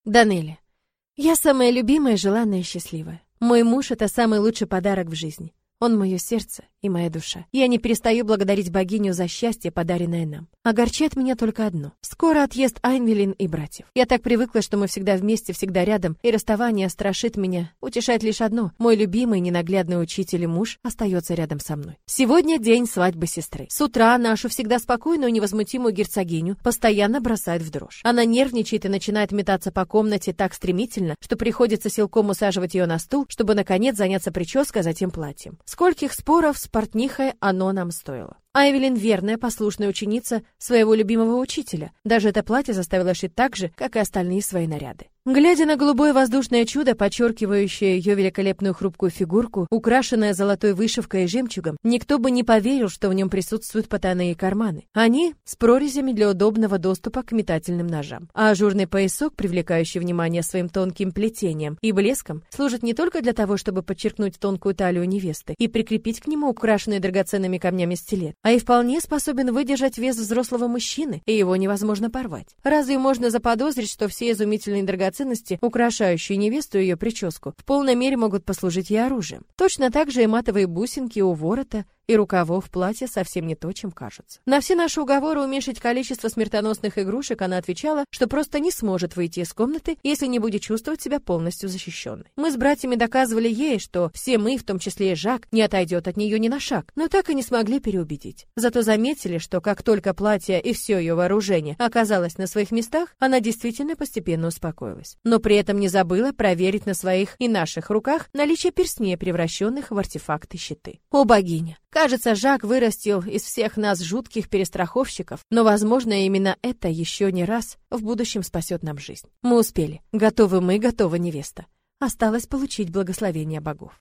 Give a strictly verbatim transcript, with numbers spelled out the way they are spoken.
Данелия. Я самая любимая, желанная и счастливая. Мой муж — это самый лучший подарок в жизни. Он мое сердце и моя душа. Я не перестаю благодарить богиню за счастье, подаренное нам. Огорчает меня только одно. Скоро отъезд Айнвелин и братьев. Я так привыкла, что мы всегда вместе, всегда рядом, и расставание страшит меня. Утешает лишь одно. Мой любимый, ненаглядный учитель и муж остается рядом со мной. Сегодня день свадьбы сестры. С утра нашу всегда спокойную и невозмутимую герцогиню постоянно бросает в дрожь. Она нервничает и начинает метаться по комнате так стремительно, что приходится силком усаживать ее на стул, чтобы наконец заняться прической, а затем платьем. Скольких споров с портнихой оно нам стоило. Айвелин верная, послушная ученица своего любимого учителя. Даже это платье заставила шить так же, как и остальные свои наряды. Глядя на голубое воздушное чудо, подчеркивающее ее великолепную хрупкую фигурку, украшенное золотой вышивкой и жемчугом, никто бы не поверил, что в нем присутствуют потайные карманы. Они с прорезями для удобного доступа к метательным ножам. А ажурный поясок, привлекающий внимание своим тонким плетением и блеском, служит не только для того, чтобы подчеркнуть тонкую талию невесты и прикрепить к нему украшенный драгоценными камнями стилет, а и вполне способен выдержать вес взрослого мужчины, и его невозможно порвать. Разве можно заподозрить, что все изумительные драгоценности, украшающие невесту и ее прическу, в полной мере могут послужить ей оружием? Точно так же и матовые бусинки у ворота и рукавов платья совсем не то, чем кажутся. На все наши уговоры уменьшить количество смертоносных игрушек она отвечала, что просто не сможет выйти из комнаты, если не будет чувствовать себя полностью защищенной. Мы с братьями доказывали ей, что все мы, в том числе и Жак, не отойдет от нее ни на шаг, но так и не смогли переубедить. Зато заметили, что как только платье и все ее вооружение оказалось на своих местах, она действительно постепенно успокоилась. Но при этом не забыла проверить на своих и наших руках наличие перстней, превращенных в артефакты щиты. О богиня! Кажется, Жак вырастил из всех нас жутких перестраховщиков, но, возможно, именно это еще не раз в будущем спасет нам жизнь. Мы успели. Готовы мы, готова невеста. Осталось получить благословение богов.